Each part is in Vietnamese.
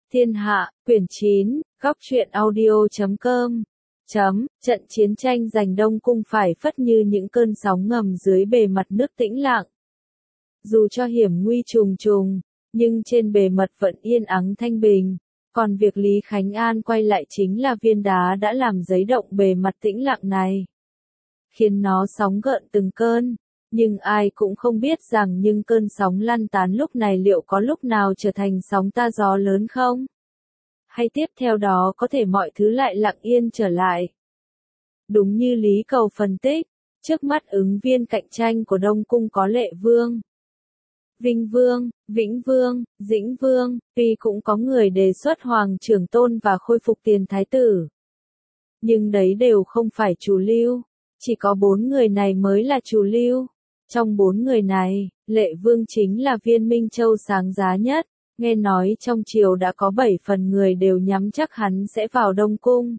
Thiên Hạ, quyển 9, góc truyện audio.com. Trận chiến tranh giành Đông Cung phải phất như những cơn sóng ngầm dưới bề mặt nước tĩnh lặng. Dù cho hiểm nguy trùng trùng, nhưng trên bề mặt vẫn yên ắng thanh bình. Còn việc Lý Khánh An quay lại chính là viên đá đã làm giấy động bề mặt tĩnh lặng này, khiến nó sóng gợn từng cơn. Nhưng ai cũng không biết rằng những cơn sóng lăn tán lúc này liệu có lúc nào trở thành sóng ta gió lớn không? Hay tiếp theo đó có thể mọi thứ lại lặng yên trở lại? Đúng như Lý Cầu phân tích, trước mắt ứng viên cạnh tranh của Đông Cung có Lệ Vương, Vinh Vương, Vĩnh Vương, Dĩnh Vương, tuy cũng có người đề xuất Hoàng Trưởng Tôn và khôi phục tiền thái tử. Nhưng đấy đều không phải chủ lưu, chỉ có 4 người này mới là chủ lưu. Trong 4 người này, Lệ Vương chính là viên Minh Châu sáng giá nhất, nghe nói trong triều đã có 7 phần người đều nhắm chắc hắn sẽ vào Đông Cung.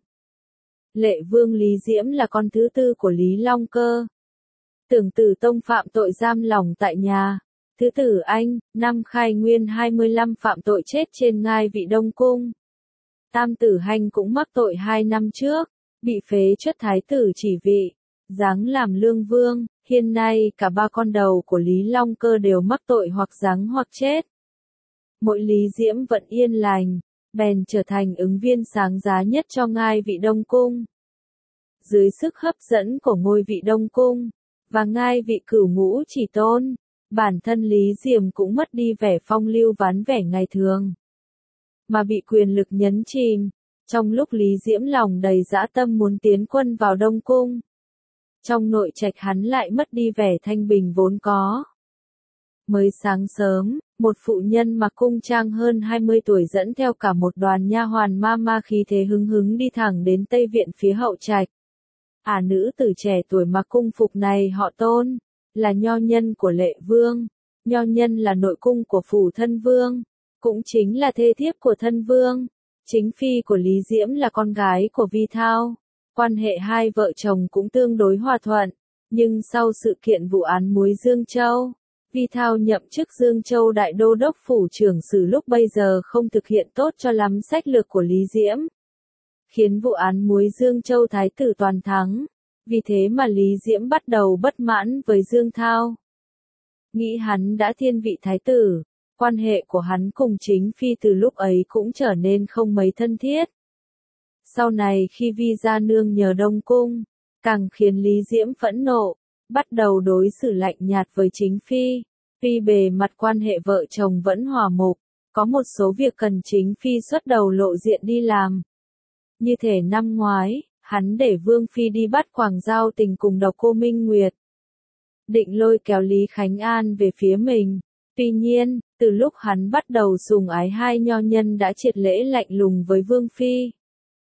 Lệ Vương Lý Diễm là con thứ tư của Lý Long Cơ. Tưởng Tử Tông phạm tội giam lỏng tại nhà. Thứ tử Anh, năm Khai Nguyên 25 phạm tội chết trên ngai vị Đông Cung. Tam tử Hành cũng mắc tội 2 năm trước, bị phế truất thái tử chỉ vị, giáng làm lương vương. Hiện nay cả 3 con đầu của Lý Long Cơ đều mắc tội hoặc giáng hoặc chết. Mỗi Lý Diễm vẫn yên lành, bèn trở thành ứng viên sáng giá nhất cho ngai vị Đông Cung. Dưới sức hấp dẫn của ngôi vị Đông Cung, và ngai vị Cửu Ngũ Chỉ Tôn, bản thân Lý Diệm cũng mất đi vẻ phong lưu ván vẻ ngày thường, mà bị quyền lực nhấn chìm. Trong lúc Lý Diễm lòng đầy dã tâm muốn tiến quân vào Đông Cung, trong nội trạch hắn lại mất đi vẻ thanh bình vốn có. Mới sáng sớm, một phụ nhân mặc cung trang hơn 20 tuổi dẫn theo cả một đoàn nha hoàn ma khí thế hứng hứng đi thẳng đến Tây Viện phía hậu trạch. Nữ tử trẻ tuổi mặc cung phục này họ Tôn, là nho nhân của Lệ Vương. Nho nhân là nội cung của phủ thân vương, cũng chính là thê thiếp của thân vương. Chính phi của Lý Diễm là con gái của Vi Thao. Quan hệ hai vợ chồng cũng tương đối hòa thuận, nhưng sau sự kiện vụ án muối Dương Châu, Vi Thao nhậm chức Dương Châu đại đô đốc phủ trưởng sử lúc bây giờ không thực hiện tốt cho lắm sách lược của Lý Diễm, khiến vụ án muối Dương Châu thái tử toàn thắng. Vì thế mà Lý Diễm bắt đầu bất mãn với Dương Thao. Nghĩ hắn đã thiên vị thái tử, quan hệ của hắn cùng chính phi từ lúc ấy cũng trở nên không mấy thân thiết. Sau này khi Vi gia nương nhờ Đông Cung, càng khiến Lý Diễm phẫn nộ, bắt đầu đối xử lạnh nhạt với chính phi. Tuy bề mặt quan hệ vợ chồng vẫn hòa mục, có một số việc cần chính phi xuất đầu lộ diện đi làm. Như thể năm ngoái, hắn để Vương Phi đi bắt Quảng Giao Tình cùng Độc Cô Minh Nguyệt, định lôi kéo Lý Khánh An về phía mình. Tuy nhiên, từ lúc hắn bắt đầu sủng ái hai nho nhân đã triệt lễ lạnh lùng với Vương Phi.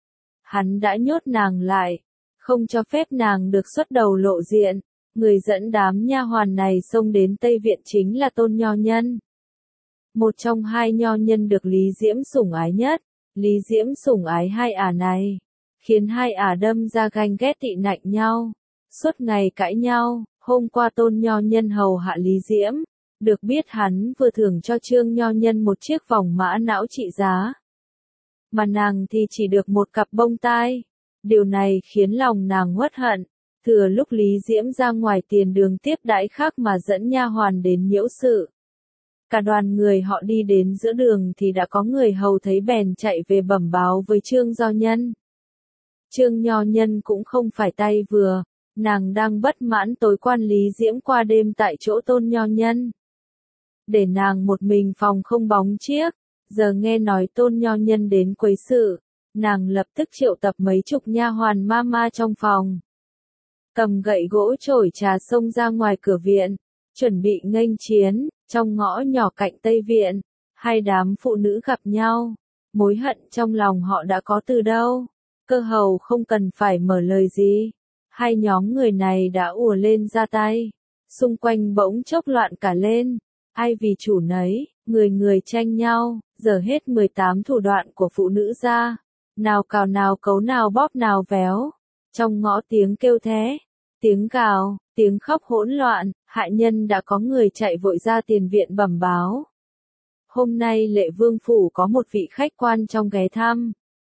Hắn đã nhốt nàng lại, không cho phép nàng được xuất đầu lộ diện. Người dẫn đám nha hoàn này xông đến Tây Viện chính là Tôn nho nhân, một trong hai nho nhân được Lý Diễm sủng ái nhất. Lý Diễm sủng ái hai này, khiến hai đâm ra ganh ghét tị nạnh nhau, suốt ngày cãi nhau. Hôm qua Tôn nho nhân hầu hạ Lý Diễm, được biết hắn vừa thưởng cho Trương nho nhân một chiếc vòng mã não trị giá, mà nàng thì chỉ được một cặp bông tai. Điều này khiến lòng nàng uất hận. Thừa lúc Lý Diễm ra ngoài tiền đường tiếp đãi khác mà dẫn nha hoàn đến nhiễu sự. Cả đoàn người họ đi đến giữa đường thì đã có người hầu thấy bèn chạy về bẩm báo với Trương nho nhân. Trương nho nhân cũng không phải tay vừa, nàng đang bất mãn tối quan Lý Diễm qua đêm tại chỗ Tôn nho nhân, để nàng một mình phòng không bóng chiếc. Giờ nghe nói Tôn nho nhân đến quấy sự, nàng lập tức triệu tập mấy chục nha hoàn ma trong phòng, cầm gậy gỗ chổi trà xông ra ngoài cửa viện, chuẩn bị nghênh chiến. Trong ngõ nhỏ cạnh Tây Viện, hai đám phụ nữ gặp nhau, mối hận trong lòng họ đã có từ đâu. Cơ hầu không cần phải mở lời gì, hai nhóm người này đã ùa lên ra tay, xung quanh bỗng chốc loạn cả lên. Ai vì chủ nấy, người người tranh nhau, giờ hết 18 thủ đoạn của phụ nữ ra, nào cào nào cấu nào bóp nào véo. Trong ngõ tiếng kêu thé, tiếng gào, tiếng khóc hỗn loạn. Hại nhân đã có người chạy vội ra tiền viện bẩm báo. Hôm nay Lệ Vương Phủ có một vị khách quan trong ghé thăm.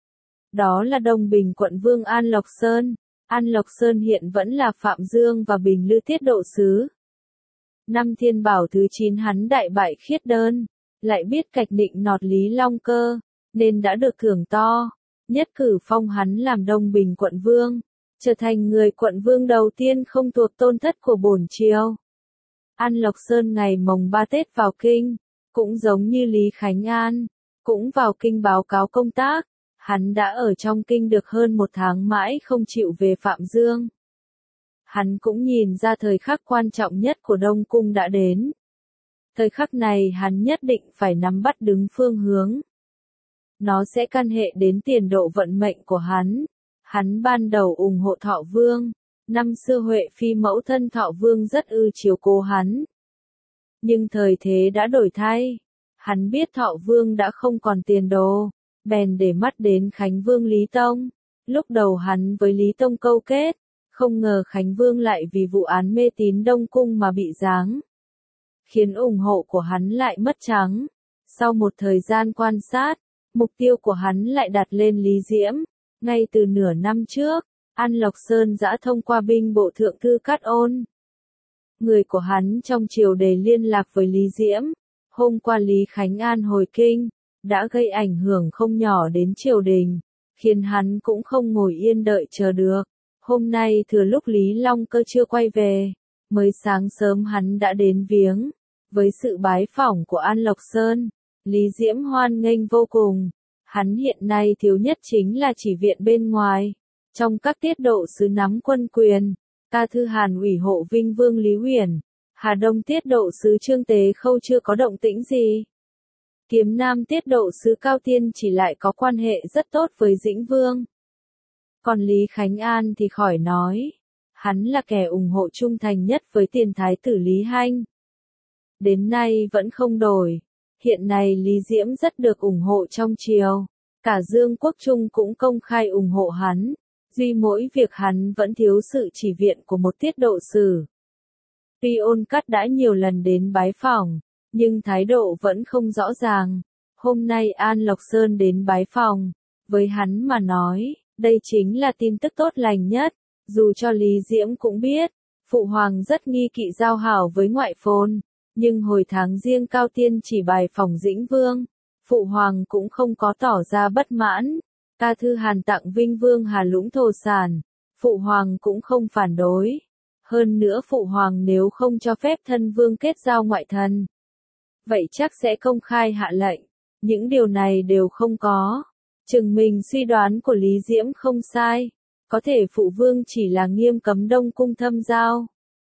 Đó là Đông Bình quận vương An Lộc Sơn. An Lộc Sơn hiện vẫn là Phạm Dương và Bình Lư tiết độ sứ. Năm Thiên Bảo thứ 9 hắn đại bại Khiết Đơn, lại biết cạch nịnh nọt Lý Long Cơ, nên đã được thưởng to, nhất cử phong hắn làm Đông Bình quận vương, trở thành người quận vương đầu tiên không thuộc tôn thất của bổn triều. An Lộc Sơn ngày mồng 3 Tết vào kinh, cũng giống như Lý Khánh An, cũng vào kinh báo cáo công tác, hắn đã ở trong kinh được hơn 1 tháng mãi không chịu về Phạm Dương. Hắn cũng nhìn ra thời khắc quan trọng nhất của Đông Cung đã đến. Thời khắc này hắn nhất định phải nắm bắt đứng phương hướng. Nó sẽ can hệ đến tiền độ vận mệnh của hắn. Hắn ban đầu ủng hộ Thọ Vương. Năm xưa Huệ Phi mẫu thân Thọ Vương rất chiều cố hắn. Nhưng thời thế đã đổi thay. Hắn biết Thọ Vương đã không còn tiền đồ, bèn để mắt đến Khánh Vương Lý Tông. Lúc đầu hắn với Lý Tông câu kết, không ngờ Khánh Vương lại vì vụ án mê tín Đông Cung mà bị giáng, khiến ủng hộ của hắn lại mất trắng. Sau một thời gian quan sát, mục tiêu của hắn lại đặt lên Lý Diễm. Ngay từ nửa năm trước, An Lộc Sơn đã thông qua binh bộ thượng thư Cát Ôn. Người của hắn trong triều đề liên lạc với Lý Diễm. Hôm qua Lý Khánh An hồi kinh, đã gây ảnh hưởng không nhỏ đến triều đình, khiến hắn cũng không ngồi yên đợi chờ được. Hôm nay thừa lúc Lý Long Cơ chưa quay về, mới sáng sớm hắn đã đến viếng. Với sự bái phỏng của An Lộc Sơn, Lý Diễm hoan nghênh vô cùng. Hắn hiện nay thiếu nhất chính là chỉ viện bên ngoài. Trong các tiết độ sứ nắm quân quyền, Ca Thư Hàn ủy hộ Vinh Vương Lý Huyền, Hà Đông tiết độ sứ Trương Tế Khâu chưa có động tĩnh gì. Kiếm Nam tiết độ sứ Cao Tiên chỉ lại có quan hệ rất tốt với Dĩnh Vương. Còn Lý Khánh An thì khỏi nói, hắn là kẻ ủng hộ trung thành nhất với tiền thái tử Lý Hanh. Đến nay vẫn không đổi. Hiện nay Lý Diễm rất được ủng hộ trong triều, cả Dương Quốc Trung cũng công khai ủng hộ hắn, duy mỗi việc hắn vẫn thiếu sự chỉ viện của một tiết độ sử. Tuy Ôn Cắt đã nhiều lần đến bái phỏng, nhưng thái độ vẫn không rõ ràng. Hôm nay An Lộc Sơn đến bái phòng, với hắn mà nói, đây chính là tin tức tốt lành nhất, dù cho Lý Diễm cũng biết, Phụ Hoàng rất nghi kỵ giao hảo với ngoại phồn. Nhưng hồi tháng riêng Cao Tiên chỉ bài phỏng Dĩnh Vương, Phụ Hoàng cũng không có tỏ ra bất mãn. Ca Thư Hàn tặng Vinh Vương Hà Lũng thổ sản, Phụ Hoàng cũng không phản đối. Hơn nữa Phụ Hoàng nếu không cho phép thân vương kết giao ngoại thần, vậy chắc sẽ công khai hạ lệnh. Những điều này đều không có. Chừng mình suy đoán của Lý Diễm không sai. Có thể Phụ Vương chỉ là nghiêm cấm Đông Cung thâm giao,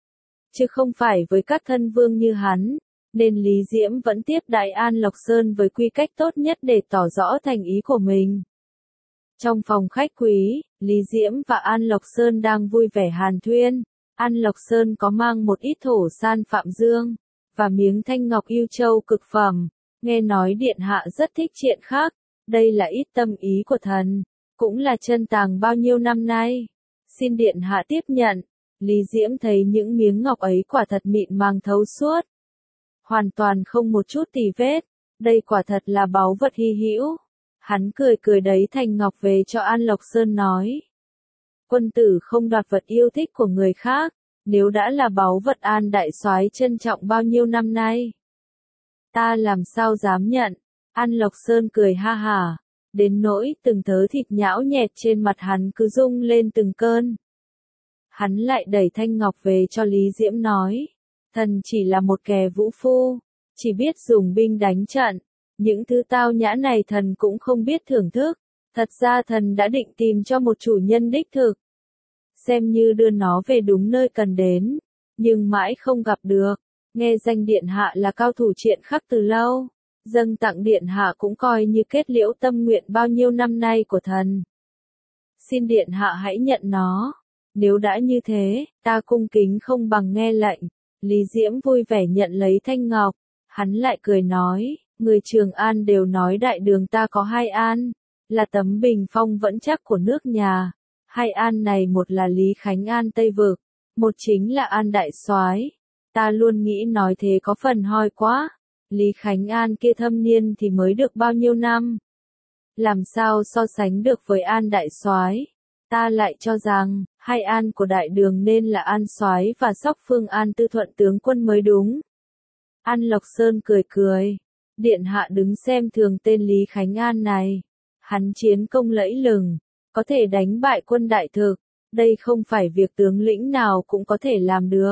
chứ không phải với các thân vương như hắn, nên Lý Diễm vẫn tiếp đãi An Lộc Sơn với quy cách tốt nhất để tỏ rõ thành ý của mình. Trong phòng khách quý, Lý Diễm và An Lộc Sơn đang vui vẻ hàn thuyên. An Lộc Sơn có mang một ít thổ san Phạm Dương, và miếng thanh ngọc yêu châu cực phẩm. Nghe nói điện hạ rất thích chuyện khác, đây là ít tâm ý của thần, cũng là chân tàng bao nhiêu năm nay. Xin điện hạ tiếp nhận. Lý Diễm thấy những miếng ngọc ấy quả thật mịn màng thấu suốt, hoàn toàn không một chút tì vết, đây quả thật là báu vật hy hữu. Hắn cười cười đấy thành ngọc về cho An Lộc Sơn nói: Quân tử không đoạt vật yêu thích của người khác, nếu đã là báu vật An đại soái trân trọng bao nhiêu năm nay, ta làm sao dám nhận. An Lộc Sơn cười ha hả, đến nỗi từng thớ thịt nhão nhẹt trên mặt hắn cứ rung lên từng cơn. Hắn lại đẩy thanh ngọc về cho Lý Diễm nói: Thần chỉ là một kẻ vũ phu, chỉ biết dùng binh đánh trận, những thứ tao nhã này thần cũng không biết thưởng thức. Thật ra thần đã định tìm cho một chủ nhân đích thực, xem như đưa nó về đúng nơi cần đến, nhưng mãi không gặp được. Nghe danh điện hạ là cao thủ triện khắc từ lâu, dâng tặng điện hạ cũng coi như kết liễu tâm nguyện bao nhiêu năm nay của thần. Xin điện hạ hãy nhận nó. Nếu đã như thế, ta cung kính không bằng nghe lệnh. Lý Diễm vui vẻ nhận lấy thanh ngọc. Hắn lại cười nói: Người Trường An đều nói đại đường ta có 2 an, là tấm bình phong vững chắc của nước nhà. 2 an này một là Lý Khánh An Tây Vực, một chính là An đại soái. Ta luôn nghĩ nói thế có phần hoi quá, Lý Khánh An kia thâm niên thì mới được bao nhiêu năm? Làm sao so sánh được với An đại soái? Ta lại cho rằng, hai An của đại đường nên là An soái và Sóc Phương An Tư Thuận tướng quân mới đúng. An Lộc Sơn cười cười. Điện hạ đứng xem thường tên Lý Khánh An này. Hắn chiến công lẫy lừng, có thể đánh bại quân đại thực. Đây không phải việc tướng lĩnh nào cũng có thể làm được.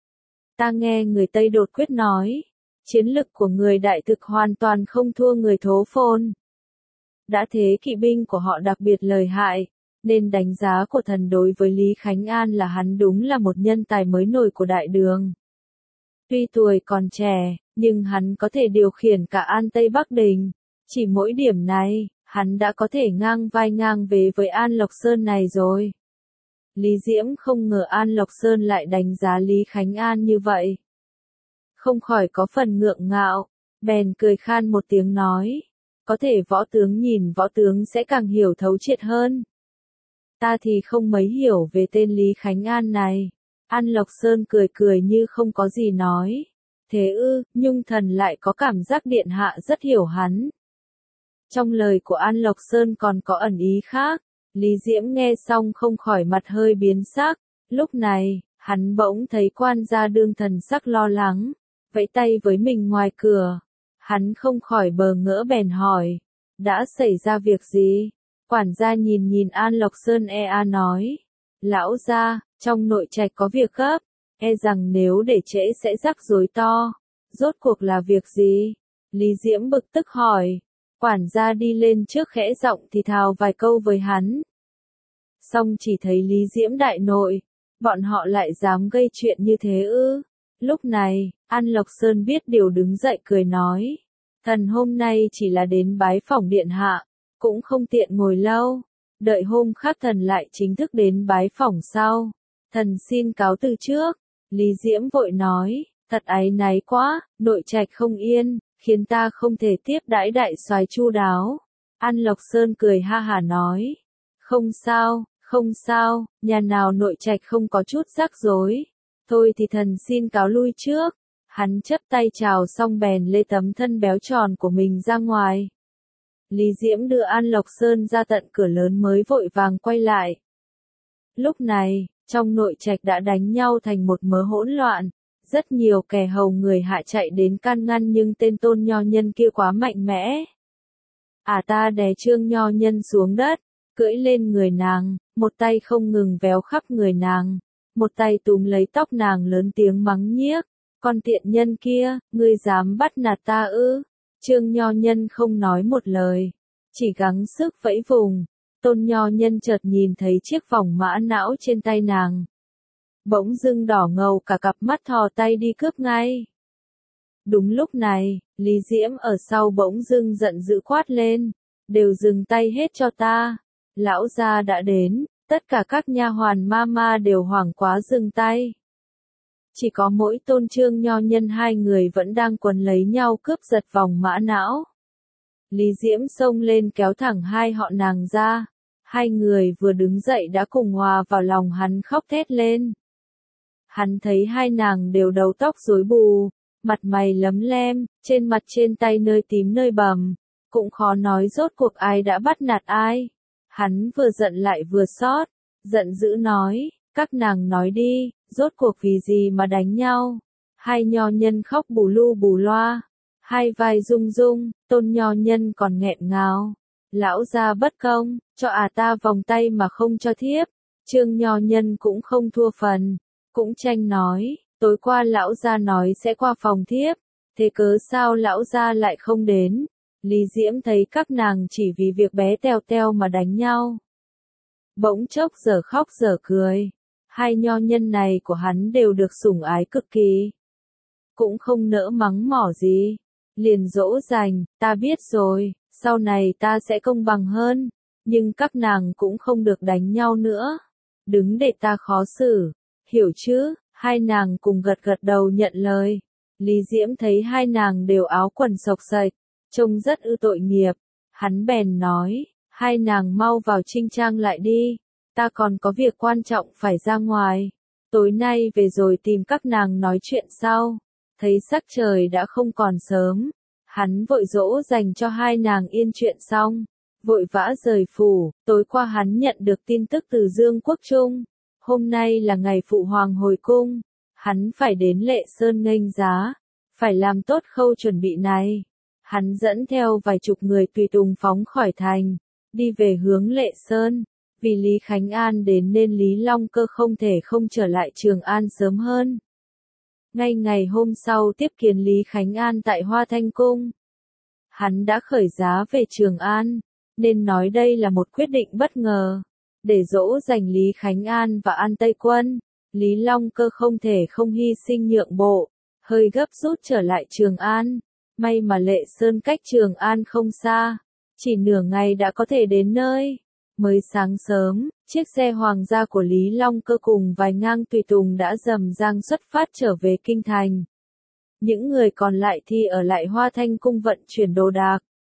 Ta nghe người Tây đột quyết nói, chiến lực của người đại thực hoàn toàn không thua người Thố Phồn. Đã thế kỵ binh của họ đặc biệt lợi hại, nên đánh giá của thần đối với Lý Khánh An là hắn đúng là một nhân tài mới nổi của đại đường. Tuy tuổi còn trẻ, nhưng hắn có thể điều khiển cả An Tây Bắc Đình. Chỉ mỗi điểm này, hắn đã có thể ngang vai ngang vế với An Lộc Sơn này rồi. Lý Diễm không ngờ An Lộc Sơn lại đánh giá Lý Khánh An như vậy. Không khỏi có phần ngượng ngạo, bèn cười khan một tiếng nói. Có thể võ tướng nhìn võ tướng sẽ càng hiểu thấu triệt hơn. Ta thì không mấy hiểu về tên Lý Khánh An này. An Lộc Sơn cười cười như không có gì nói. Thế ư, Nhung Thần lại có cảm giác điện hạ rất hiểu hắn. Trong lời của An Lộc Sơn còn có ẩn ý khác. Lý Diễm nghe xong không khỏi mặt hơi biến sắc. Lúc này, hắn bỗng thấy quan gia đương thần sắc lo lắng, vẫy tay với mình ngoài cửa. Hắn không khỏi bờ ngỡ bèn hỏi, đã xảy ra việc gì? Quản gia nhìn nhìn An Lộc Sơn nói, lão gia, trong nội trạch có việc gấp, rằng nếu để trễ sẽ rắc rối to. Rốt cuộc là việc gì? Lý Diễm bực tức hỏi. Quản gia đi lên trước khẽ giọng thì thào vài câu với hắn. Xong chỉ thấy Lý Diễm đại nội, bọn họ lại dám gây chuyện như thế ư? Lúc này, An Lộc Sơn biết điều đứng dậy cười nói. Thần hôm nay chỉ là đến bái phỏng điện hạ, cũng không tiện ngồi lâu. Đợi hôm khác thần lại chính thức đến bái phỏng sau. Thần xin cáo từ trước. Lý Diễm vội nói, thật áy náy quá, nội trạch không yên, khiến ta không thể tiếp đãi đại soái chu đáo. An Lộc Sơn cười ha hả nói, không sao, nhà nào nội trạch không có chút rắc rối. Thôi thì thần xin cáo lui trước. Hắn chấp tay chào xong bèn lê tấm thân béo tròn của mình ra ngoài. Lý Diễm đưa An Lộc Sơn ra tận cửa lớn mới vội vàng quay lại. Lúc này, trong nội trạch đã đánh nhau thành một mớ hỗn loạn. Rất nhiều kẻ hầu người hạ chạy đến can ngăn nhưng tên Tôn Nho Nhân kia quá mạnh mẽ. Ta đè Trương Nho Nhân xuống đất, cưỡi lên người nàng, một tay không ngừng véo khắp người nàng, một tay túm lấy tóc nàng lớn tiếng mắng nhiếc. Con tiện nhân kia, ngươi dám bắt nạt ta ư? Trương Nho Nhân không nói một lời, chỉ gắng sức vẫy vùng. Tôn Nho Nhân chợt nhìn thấy chiếc vòng mã não trên tay nàng. Bỗng dưng đỏ ngầu cả cặp mắt thò tay đi cướp ngay. Đúng lúc này, Lý Diễm ở sau bỗng dưng giận dữ quát lên. Đều dừng tay hết cho ta. Lão gia đã đến, tất cả các nha hoàn ma đều hoảng quá dừng tay. Chỉ có mỗi Tôn Trương Nho Nhân hai người vẫn đang quấn lấy nhau cướp giật vòng mã não. Lý Diễm xông lên kéo thẳng hai họ nàng ra. Hai người vừa đứng dậy đã cùng hòa vào lòng hắn khóc thét lên. Hắn thấy hai nàng đều đầu tóc rối bù, mặt mày lấm lem, trên mặt trên tay nơi tím nơi bầm. Cũng khó nói rốt cuộc ai đã bắt nạt ai. Hắn vừa giận lại vừa xót, giận dữ nói, các nàng nói đi, rốt cuộc vì gì mà đánh nhau. Hai nho nhân khóc bù lu bù loa, hai vai rung rung, Tôn Nho Nhân còn nghẹn ngào. Lão gia bất công, cho ta vòng tay mà không cho thiếp. Trương Nho Nhân cũng không thua phần, cũng tranh nói, tối qua lão gia nói sẽ qua phòng thiếp, thế cớ sao lão gia lại không đến. Lý Diễm thấy các nàng chỉ vì việc bé teo teo mà đánh nhau. Bỗng chốc giờ khóc giờ cười. Hai nho nhân này của hắn đều được sủng ái cực kỳ. Cũng không nỡ mắng mỏ gì. Liền dỗ dành, ta biết rồi, sau này ta sẽ công bằng hơn. Nhưng các nàng cũng không được đánh nhau nữa. Đừng để ta khó xử. Hiểu chứ? Hai nàng cùng gật gật đầu nhận lời. Lý Diễm thấy hai nàng đều áo quần xộc xệch, trông rất tội nghiệp. Hắn bèn nói, hai nàng mau vào chinh trang lại đi. Ta còn có việc quan trọng phải ra ngoài. Tối nay về rồi tìm các nàng nói chuyện sau. Thấy sắc trời đã không còn sớm, hắn vội dỗ dành cho hai nàng yên chuyện xong, vội vã rời phủ. Tối qua hắn nhận được tin tức từ Dương Quốc Trung, hôm nay là ngày phụ hoàng hồi cung, hắn phải đến Lệ Sơn nghênh giá, phải làm tốt khâu chuẩn bị này. Hắn dẫn theo vài chục người tùy tùng phóng khỏi thành, đi về hướng Lệ Sơn. Vì Lý Khánh An đến nên Lý Long Cơ không thể không trở lại Trường An sớm hơn. Ngay ngày hôm sau tiếp kiến Lý Khánh An tại Hoa Thanh Cung. Hắn đã khởi giá về Trường An, nên nói đây là một quyết định bất ngờ. Để dỗ dành Lý Khánh An và An Tây Quân, Lý Long Cơ không thể không hy sinh nhượng bộ, hơi gấp rút trở lại Trường An. May mà Lệ Sơn cách Trường An không xa, chỉ nửa ngày đã có thể đến nơi. Mới sáng sớm, chiếc xe hoàng gia của Lý Long Cơ cùng vài ngang tùy tùng đã rầm rang xuất phát trở về kinh thành. Những người còn lại thì ở lại Hoa Thanh Cung vận chuyển đồ đạc.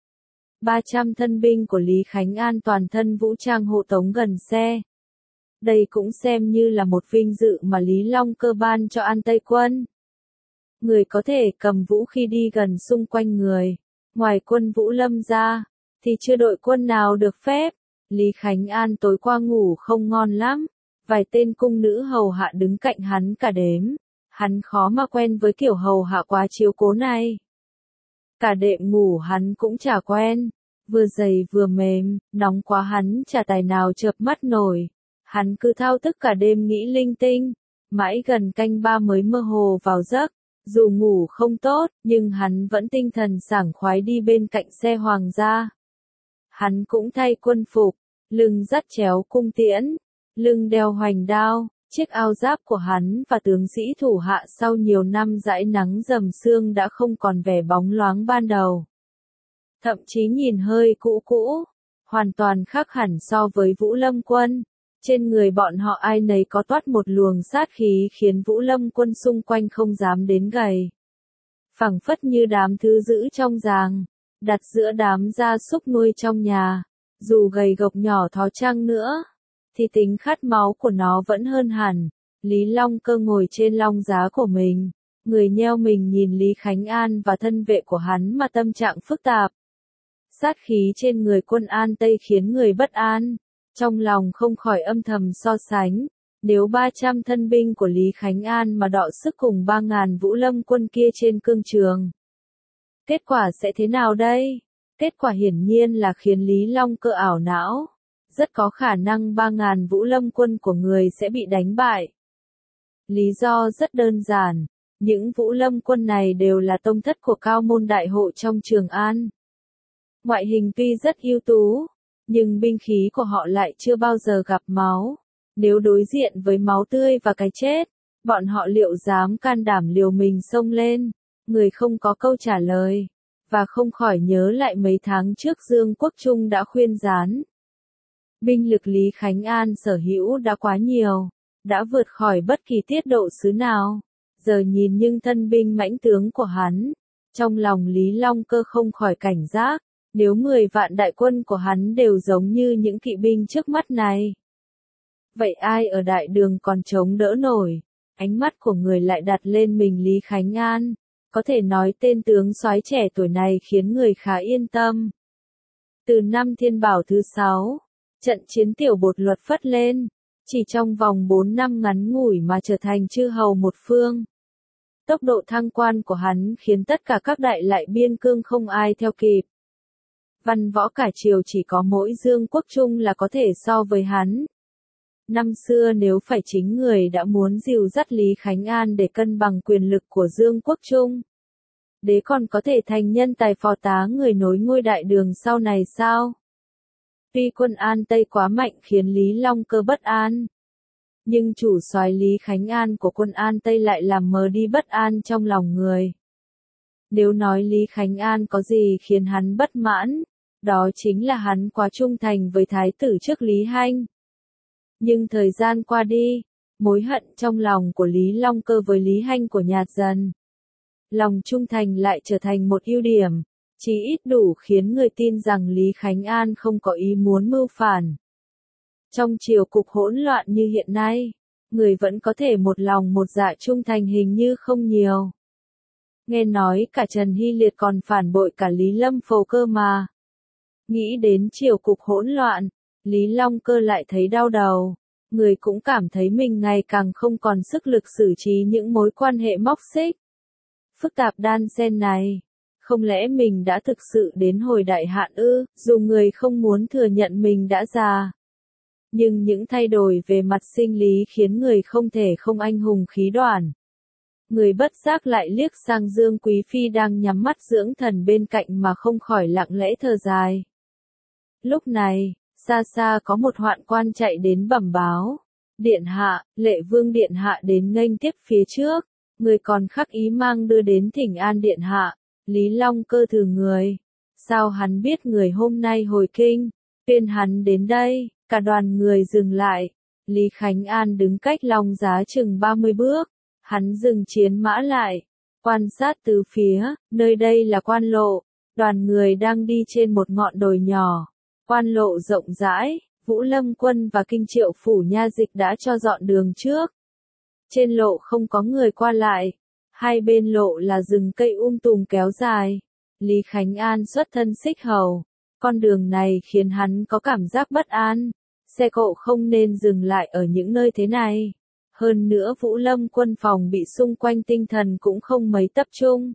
300 thân binh của Lý Khánh An toàn thân vũ trang hộ tống gần xe. Đây cũng xem như là một vinh dự mà Lý Long Cơ ban cho An Tây Quân. Người có thể cầm vũ khi đi gần xung quanh người, ngoài quân Vũ Lâm ra, thì chưa đội quân nào được phép. Lý Khánh An tối qua ngủ không ngon lắm, vài tên cung nữ hầu hạ đứng cạnh hắn cả đêm, hắn khó mà quen với kiểu hầu hạ quá chiếu cố này. Cả đêm ngủ hắn cũng chả quen, vừa dày vừa mềm, nóng quá hắn chả tài nào chợp mắt nổi. Hắn cứ thao thức cả đêm nghĩ linh tinh, mãi gần canh ba mới mơ hồ vào giấc. Dù ngủ không tốt, nhưng hắn vẫn tinh thần sảng khoái đi bên cạnh xe hoàng gia. Hắn cũng thay quân phục, lưng dắt chéo cung tiễn, lưng đeo hoành đao, chiếc áo giáp của hắn và tướng sĩ thủ hạ sau nhiều năm dãi nắng dầm sương đã không còn vẻ bóng loáng ban đầu. Thậm chí nhìn hơi cũ cũ, hoàn toàn khác hẳn so với Vũ Lâm Quân. Trên người bọn họ ai nấy có toát một luồng sát khí khiến Vũ Lâm Quân xung quanh không dám đến gầy. Phẳng phất như đám thứ dữ trong giàng, đặt giữa đám gia súc nuôi trong nhà. Dù gầy gộc nhỏ thó chăng nữa, thì tính khát máu của nó vẫn hơn hẳn. Lý Long Cơ ngồi trên long giá của mình, người nheo mình nhìn Lý Khánh An và thân vệ của hắn mà tâm trạng phức tạp. Sát khí trên người quân An Tây khiến người bất an. Trong lòng không khỏi âm thầm so sánh, nếu 300 thân binh của Lý Khánh An mà đọ sức cùng 3.000 Vũ Lâm Quân kia trên cương trường, kết quả sẽ thế nào đây? Kết quả hiển nhiên là khiến Lý Long Cơ ảo não, rất có khả năng 3.000 Vũ Lâm Quân của người sẽ bị đánh bại. Lý do rất đơn giản, những Vũ Lâm Quân này đều là tông thất của cao môn đại hộ trong Trường An. Ngoại hình tuy rất ưu tú, nhưng binh khí của họ lại chưa bao giờ gặp máu. Nếu đối diện với máu tươi và cái chết, bọn họ liệu dám can đảm liều mình xông lên? Người không có câu trả lời, và không khỏi nhớ lại mấy tháng trước Dương Quốc Trung đã khuyên rán. Binh lực Lý Khánh An sở hữu đã quá nhiều, đã vượt khỏi bất kỳ tiết độ sứ nào. Giờ nhìn nhưng thân binh mãnh tướng của hắn, trong lòng Lý Long Cơ không khỏi cảnh giác. Nếu 10 vạn đại quân của hắn đều giống như những kỵ binh trước mắt này, vậy ai ở đại đường còn chống đỡ nổi? Ánh mắt của người lại đặt lên mình Lý Khánh An, có thể nói tên tướng soái trẻ tuổi này khiến người khá yên tâm. Từ năm Thiên Bảo thứ 6, trận chiến Tiểu Bột Luật phất lên, chỉ trong vòng 4 năm ngắn ngủi mà trở thành chư hầu một phương. Tốc độ thăng quan của hắn khiến tất cả các đại lại biên cương không ai theo kịp. Văn võ cả triều chỉ có mỗi Dương Quốc Trung là có thể so với hắn. Năm xưa nếu phải chính người đã muốn dìu dắt Lý Khánh An để cân bằng quyền lực của Dương Quốc Trung, đế còn có thể thành nhân tài phò tá người nối ngôi đại đường sau này sao? Tuy quân An Tây quá mạnh khiến Lý Long Cơ bất an, nhưng chủ soái Lý Khánh An của quân An Tây lại làm mờ đi bất an trong lòng người. Nếu nói Lý Khánh An có gì khiến hắn bất mãn, đó chính là hắn quá trung thành với thái tử trước Lý Hanh. Nhưng thời gian qua đi, mối hận trong lòng của Lý Long Cơ với Lý Hanh của nhạt dần. Lòng trung thành lại trở thành một ưu điểm, chí ít đủ khiến người tin rằng Lý Khánh An không có ý muốn mưu phản. Trong triều cục hỗn loạn như hiện nay, người vẫn có thể một lòng một dạ trung thành hình như không nhiều. Nghe nói cả Trần Hy Liệt còn phản bội cả Lý Lâm Phổ cơ mà. Nghĩ đến triều cục hỗn loạn, Lý Long Cơ lại thấy đau đầu. Người cũng cảm thấy mình ngày càng không còn sức lực xử trí những mối quan hệ móc xích phức tạp đan xen này. Không lẽ mình đã thực sự đến hồi đại hạn ư? Dù người không muốn thừa nhận mình đã già, nhưng những thay đổi về mặt sinh lý khiến người không thể không anh hùng khí đoản. Người bất giác lại liếc sang Dương Quý Phi đang nhắm mắt dưỡng thần bên cạnh mà không khỏi lặng lẽ thở dài. Lúc này, xa xa có một hoạn quan chạy đến bẩm báo. Điện hạ, Lệ Vương điện hạ đến nghênh tiếp phía trước. Người còn khắc ý mang đưa đến thỉnh an điện hạ. Lý Long Cơ thử người. Sao hắn biết người hôm nay hồi kinh? Tuyên hắn đến đây. Cả đoàn người dừng lại. Lý Khánh An đứng cách Long Giá chừng 30 bước. Hắn dừng chiến mã lại. Quan sát từ phía, nơi đây là quan lộ. Đoàn người đang đi trên một ngọn đồi nhỏ. Quan lộ rộng rãi, Vũ Lâm Quân và Kinh Triệu Phủ Nha Dịch đã cho dọn đường trước. Trên lộ không có người qua lại. Hai bên lộ là rừng cây tùm kéo dài. Lý Khánh An xuất thân xích hầu. Con đường này khiến hắn có cảm giác bất an. Xe cộ không nên dừng lại ở những nơi thế này. Hơn nữa Vũ Lâm Quân phòng bị xung quanh tinh thần cũng không mấy tập trung.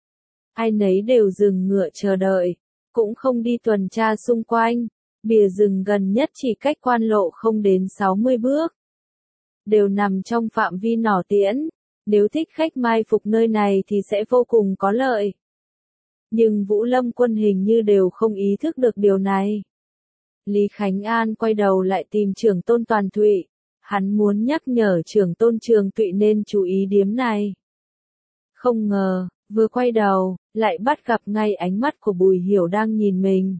Ai nấy đều dừng ngựa chờ đợi, cũng không đi tuần tra xung quanh. Bìa rừng gần nhất chỉ cách quan lộ không đến 60 bước. Đều nằm trong phạm vi nỏ tiễn. Nếu thích khách mai phục nơi này thì sẽ vô cùng có lợi. Nhưng Vũ Lâm Quân hình như đều không ý thức được điều này. Lý Khánh An quay đầu lại tìm trưởng tôn Toàn Thụy. Hắn muốn nhắc nhở trưởng tôn Trường Tụy nên chú ý điếm này. Không ngờ, vừa quay đầu, lại bắt gặp ngay ánh mắt của Bùi Hiểu đang nhìn mình.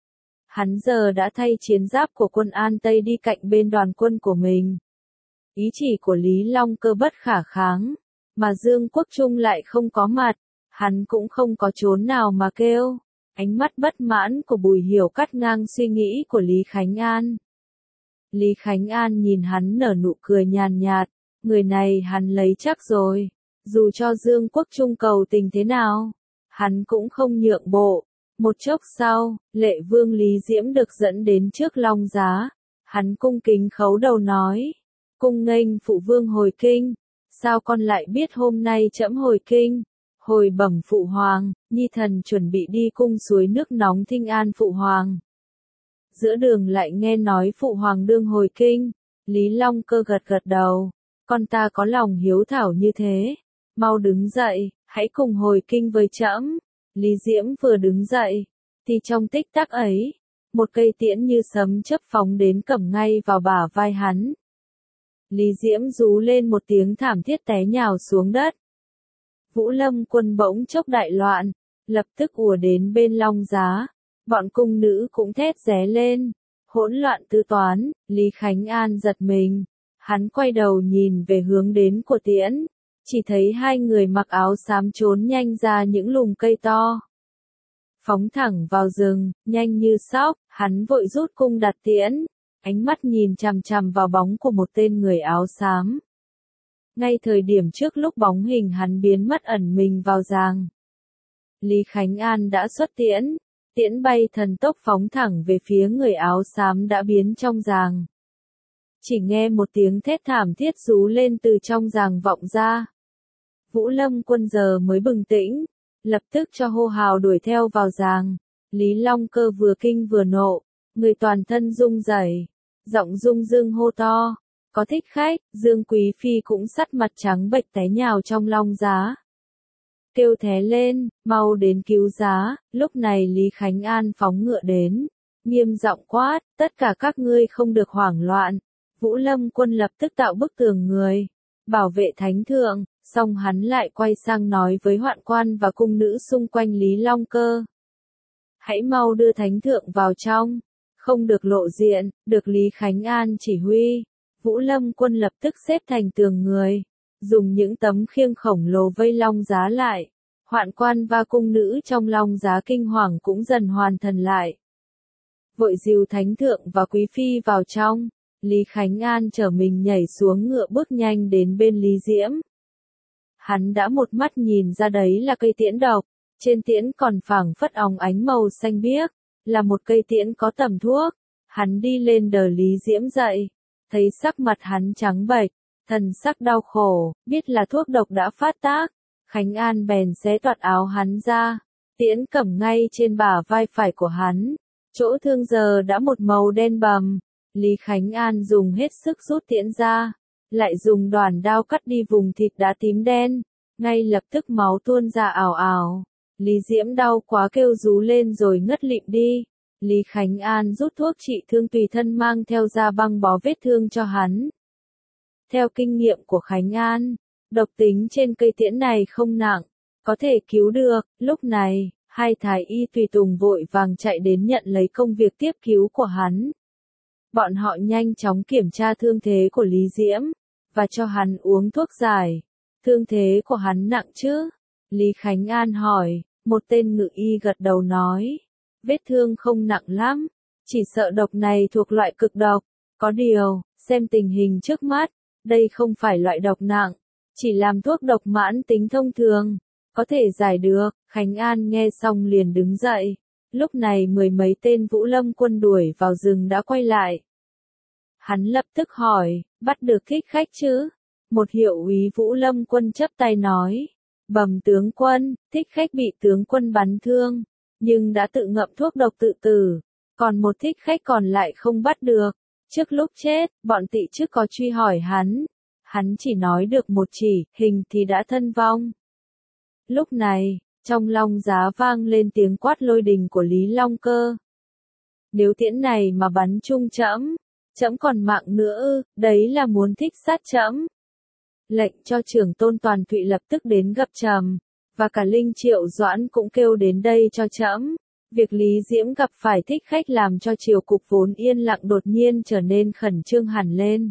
Hắn giờ đã thay chiến giáp của quân An Tây đi cạnh bên đoàn quân của mình. Ý chỉ của Lý Long Cơ bất khả kháng, mà Dương Quốc Trung lại không có mặt, hắn cũng không có chốn nào mà kêu. Ánh mắt bất mãn của Bùi Hiểu cắt ngang suy nghĩ của Lý Khánh An. Lý Khánh An nhìn hắn nở nụ cười nhàn nhạt, người này hắn lấy chắc rồi, dù cho Dương Quốc Trung cầu tình thế nào, hắn cũng không nhượng bộ. Một chốc sau, Lệ Vương Lý Diễm được dẫn đến trước Long Giá, hắn cung kính khấu đầu nói, cung nghênh phụ vương hồi kinh, sao con lại biết hôm nay trẫm hồi kinh? Hồi bẩm phụ hoàng, nhi thần chuẩn bị đi cung suối nước nóng thinh an phụ hoàng. Giữa đường lại nghe nói phụ hoàng đương hồi kinh. Lý Long Cơ gật gật đầu. Con ta có lòng hiếu thảo như thế. Mau đứng dậy, hãy cùng hồi kinh với trẫm. Lý Diễm vừa đứng dậy, thì trong tích tắc ấy, một cây tiễn như sấm chớp phóng đến cẩm ngay vào bả vai hắn. Lý Diễm rú lên một tiếng thảm thiết té nhào xuống đất. Vũ Lâm Quân bỗng chốc đại loạn, lập tức ùa đến bên Long Giá. Bọn cung nữ cũng thét ré lên, hỗn loạn tứ toán. Lý Khánh An giật mình, hắn quay đầu nhìn về hướng đến của tiễn, chỉ thấy hai người mặc áo xám trốn nhanh ra những lùm cây to. Phóng thẳng vào rừng, nhanh như sóc, hắn vội rút cung đặt tiễn, ánh mắt nhìn chằm chằm vào bóng của một tên người áo xám. Ngay thời điểm trước lúc bóng hình hắn biến mất ẩn mình vào giàng, Lý Khánh An đã xuất tiễn. Tiễn bay thần tốc phóng thẳng về phía người áo xám đã biến trong giàng. Chỉ nghe một tiếng thét thảm thiết rú lên từ trong giàng vọng ra. Vũ Lâm Quân giờ mới bừng tỉnh, lập tức cho hô hào đuổi theo vào giàng. Lý Long Cơ vừa kinh vừa nộ, người toàn thân rung rẩy, giọng rung rưng hô to, có thích khách. Dương Quý Phi cũng sắt mặt trắng bệch té nhào trong Long Giá. Kêu thé lên, mau đến cứu giá. Lúc này Lý Khánh An phóng ngựa đến, nghiêm giọng quát, tất cả các ngươi không được hoảng loạn. Vũ Lâm Quân lập tức tạo bức tường người, bảo vệ thánh thượng, xong hắn lại quay sang nói với hoạn quan và cung nữ xung quanh Lý Long Cơ. Hãy mau đưa thánh thượng vào trong, không được lộ diện. Được Lý Khánh An chỉ huy, Vũ Lâm Quân lập tức xếp thành tường người, dùng những tấm khiêng khổng lồ vây Long Giá lại. Hoạn quan và cung nữ trong Long Giá kinh hoàng cũng dần hoàn thần lại. Vội dìu thánh thượng và quý phi vào trong. Lý Khánh An trở mình nhảy xuống ngựa bước nhanh đến bên Lý Diễm. Hắn đã một mắt nhìn ra đấy là cây tiễn độc, trên tiễn còn phảng phất óng ánh màu xanh biếc, là một cây tiễn có tầm thuốc. Hắn đi lên đỡ Lý Diễm dậy, thấy sắc mặt hắn trắng bệch, thần sắc đau khổ, biết là thuốc độc đã phát tác. Khánh An bèn xé toạc áo hắn ra, tiễn cầm ngay trên bả vai phải của hắn, chỗ thương giờ đã một màu đen bầm. Lý Khánh An dùng hết sức rút tiễn ra, lại dùng đoàn đao cắt đi vùng thịt đã tím đen, ngay lập tức máu tuôn ra ào ào. Lý Diễm đau quá kêu rú lên rồi ngất lịm đi. Lý Khánh An rút thuốc trị thương tùy thân mang theo ra băng bó vết thương cho hắn. Theo kinh nghiệm của Khánh An, độc tính trên cây tiễn này không nặng, có thể cứu được. Lúc này, hai thái y tùy tùng vội vàng chạy đến nhận lấy công việc tiếp cứu của hắn. Bọn họ nhanh chóng kiểm tra thương thế của Lý Diễm, và cho hắn uống thuốc giải. Thương thế của hắn nặng chứ? Lý Khánh An hỏi, một tên ngự y gật đầu nói. Vết thương không nặng lắm, chỉ sợ độc này thuộc loại cực độc. Có điều, xem tình hình trước mắt, đây không phải loại độc nặng, chỉ làm thuốc độc mãn tính thông thường, có thể giải được. Khánh An nghe xong liền đứng dậy. Lúc này mười mấy tên Vũ Lâm quân đuổi vào rừng đã quay lại. Hắn lập tức hỏi, bắt được thích khách chứ? Một hiệu úy Vũ Lâm quân chắp tay nói, bẩm tướng quân, thích khách bị tướng quân bắn thương, nhưng đã tự ngậm thuốc độc tự tử, còn một thích khách còn lại không bắt được. Trước lúc chết, bọn tỵ chức có truy hỏi hắn chỉ nói được một chỉ, hình thì đã thân vong. Lúc này, trong Long Giá vang lên tiếng quát lôi đình của Lý Long Cơ. Nếu tiễn này mà bắn trúng trẫm, trẫm còn mạng nữa ư? Đấy là muốn thích sát trẫm. Lệnh cho trưởng tôn Toàn Thụy lập tức đến gặp trầm, và cả Linh Triệu Doãn cũng kêu đến đây cho trẫm. Việc Lý Diễm gặp phải thích khách làm cho triều cục vốn yên lặng đột nhiên trở nên khẩn trương hẳn lên.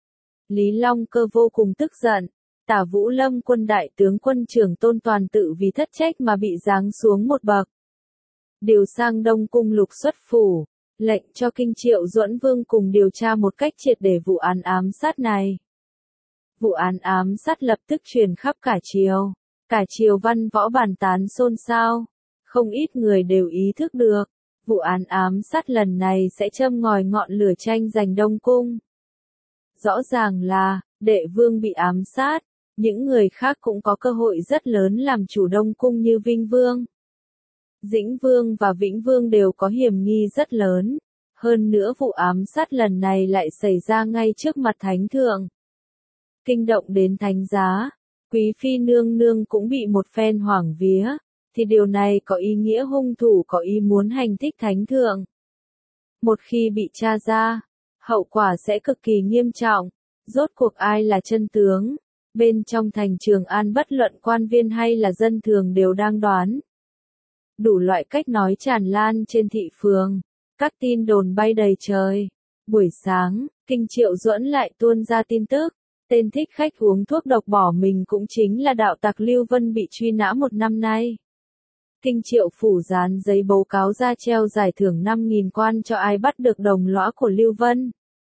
Lý Long Cơ vô cùng tức giận, Tả Vũ Lâm quân đại tướng quân trưởng tôn Toàn Tự vì thất trách mà bị giáng xuống một bậc. Điều sang Đông Cung lục xuất phủ, lệnh cho Kinh Triệu Duẫn Vương cùng điều tra một cách triệt để vụ án ám sát này. Vụ án ám sát lập tức truyền khắp cả triều văn võ bàn tán xôn xao. Không ít người đều ý thức được, vụ án ám sát lần này sẽ châm ngòi ngọn lửa tranh giành Đông Cung. Rõ ràng là, Đệ Vương bị ám sát, những người khác cũng có cơ hội rất lớn làm chủ Đông Cung như Vinh Vương. Dĩnh Vương và Vĩnh Vương đều có hiểm nghi rất lớn, hơn nữa vụ ám sát lần này lại xảy ra ngay trước mặt Thánh Thượng. Kinh động đến Thánh Giá, Quý Phi nương nương cũng bị một phen hoảng vía, thì điều này có ý nghĩa hung thủ có ý muốn hành thích Thánh Thượng. Một khi bị tra ra, hậu quả sẽ cực kỳ nghiêm trọng. Rốt cuộc ai là chân tướng? Bên trong thành Trường An bất luận quan viên hay là dân thường đều đang đoán. Đủ loại cách nói tràn lan trên thị phường, các tin đồn bay đầy trời. Buổi sáng, Kinh Triệu Duẫn lại tuôn ra tin tức, tên thích khách uống thuốc độc bỏ mình cũng chính là đạo tặc Lưu Vân bị truy nã 1 năm nay. Kinh Triệu phủ dán giấy báo cáo ra treo giải thưởng 5.000 quan cho ai bắt được đồng lõa của Lưu Vân.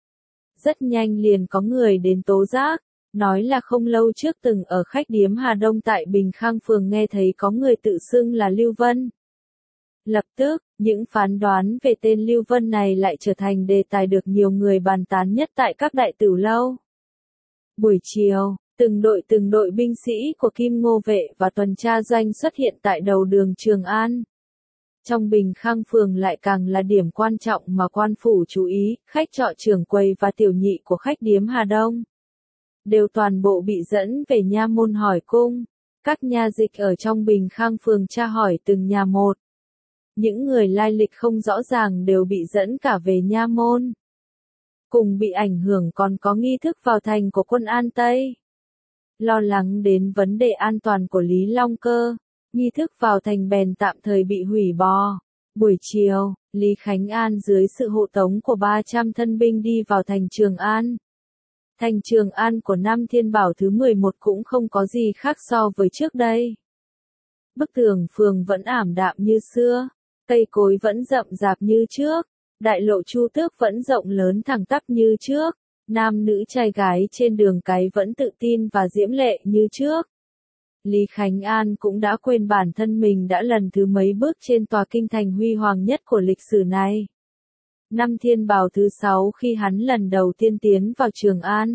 Rất nhanh liền có người đến tố giác, nói là không lâu trước từng ở khách điếm Hà Đông tại Bình Khang phường nghe thấy có người tự xưng là Lưu Vân. Lập tức, những phán đoán về tên Lưu Vân này lại trở thành đề tài được nhiều người bàn tán nhất tại các đại tửu lâu. Buổi chiều, từng đội binh sĩ của Kim Ngô vệ và tuần tra doanh xuất hiện tại đầu đường Trường An. Trong Bình Khang phường lại càng là điểm quan trọng mà quan phủ chú ý, khách trọ trưởng quầy và tiểu nhị của khách điếm Hà Đông đều toàn bộ bị dẫn về nha môn hỏi cung. Các nha dịch ở trong Bình Khang phường tra hỏi từng nhà một. Những người lai lịch không rõ ràng đều bị dẫn cả về nha môn. Cùng bị ảnh hưởng còn có nghi thức vào thành của quân An Tây. Lo lắng đến vấn đề an toàn của Lý Long Cơ, nghi thức vào thành bèn tạm thời bị hủy bỏ. Buổi chiều, Lý Khánh An dưới sự hộ tống của 300 thân binh đi vào thành Trường An. Thành Trường An của năm Thiên Bảo thứ 11 cũng không có gì khác so với trước đây. Bức tường phường vẫn ảm đạm như xưa, cây cối vẫn rậm rạp như trước, đại lộ Chu Tước vẫn rộng lớn thẳng tắp như trước, nam nữ trai gái trên đường cái vẫn tự tin và diễm lệ như trước. Lý Khánh An cũng đã quên bản thân mình đã lần thứ mấy bước trên tòa kinh thành huy hoàng nhất của lịch sử này. Năm Thiên Bảo thứ 6 khi hắn lần đầu tiên tiến vào Trường An.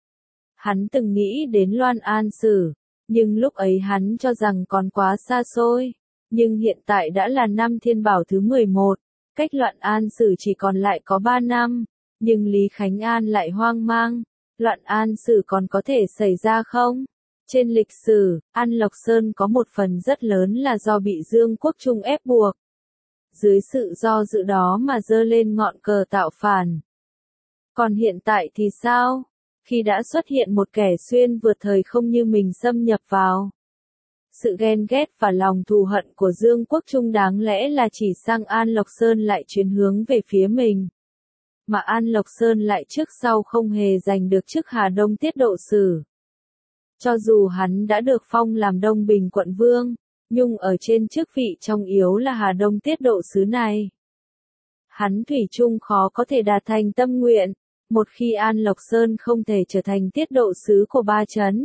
Hắn từng nghĩ đến Loan An Sử, nhưng lúc ấy hắn cho rằng còn quá xa xôi. Nhưng hiện tại đã là năm Thiên Bảo thứ 11, cách Loan An Sử chỉ còn lại có 3 năm, nhưng Lý Khánh An lại hoang mang. Loan An Sử còn có thể xảy ra không? Trên lịch sử, An Lộc Sơn có một phần rất lớn là do bị Dương Quốc Trung ép buộc. Dưới sự do dự đó mà giơ lên ngọn cờ tạo phản. Còn hiện tại thì sao? Khi đã xuất hiện một kẻ xuyên vượt thời không như mình xâm nhập vào. Sự ghen ghét và lòng thù hận của Dương Quốc Trung đáng lẽ là chỉ sang An Lộc Sơn lại chuyển hướng về phía mình. Mà An Lộc Sơn lại trước sau không hề giành được chức Hà Đông Tiết Độ Sử. Cho dù hắn đã được phong làm Đông Bình quận vương, nhưng ở trên chức vị trong yếu là Hà Đông Tiết Độ Sứ này. Hắn thủy chung khó có thể đạt thành tâm nguyện, một khi An Lộc Sơn không thể trở thành tiết độ sứ của ba trấn.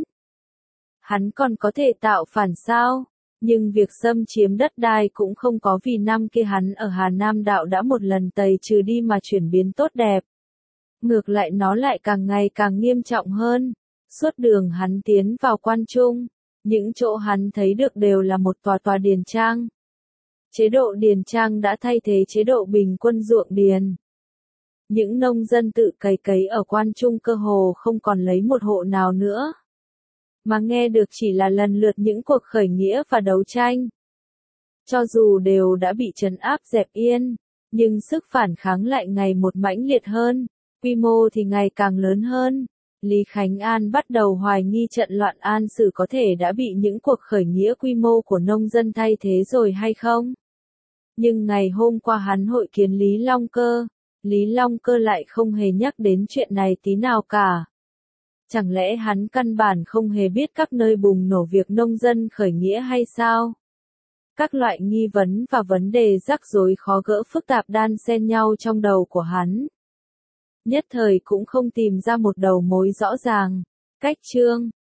Hắn còn có thể tạo phản sao? Nhưng việc xâm chiếm đất đai cũng không có vì năm kia hắn ở Hà Nam đạo đã một lần tẩy trừ đi mà chuyển biến tốt đẹp. Ngược lại nó lại càng ngày càng nghiêm trọng hơn. Suốt đường hắn tiến vào quan trung, những chỗ hắn thấy được đều là một tòa điền trang. Chế độ điền trang đã thay thế chế độ bình quân ruộng điền. Những nông dân tự cày cấy ở quan trung cơ hồ không còn lấy một hộ nào nữa. Mà nghe được chỉ là lần lượt những cuộc khởi nghĩa và đấu tranh. Cho dù đều đã bị trấn áp dẹp yên, nhưng sức phản kháng lại ngày một mãnh liệt hơn, quy mô thì ngày càng lớn hơn. Lý Khánh An bắt đầu hoài nghi trận Loan An Sử có thể đã bị những cuộc khởi nghĩa quy mô của nông dân thay thế rồi hay không. Nhưng ngày hôm qua hắn hội kiến Lý Long Cơ, Lý Long Cơ lại không hề nhắc đến chuyện này tí nào cả. Chẳng lẽ hắn căn bản không hề biết các nơi bùng nổ việc nông dân khởi nghĩa hay sao? Các loại nghi vấn và vấn đề rắc rối khó gỡ phức tạp đan xen nhau trong đầu của hắn. Nhất thời cũng không tìm ra một đầu mối rõ ràng. Cách chương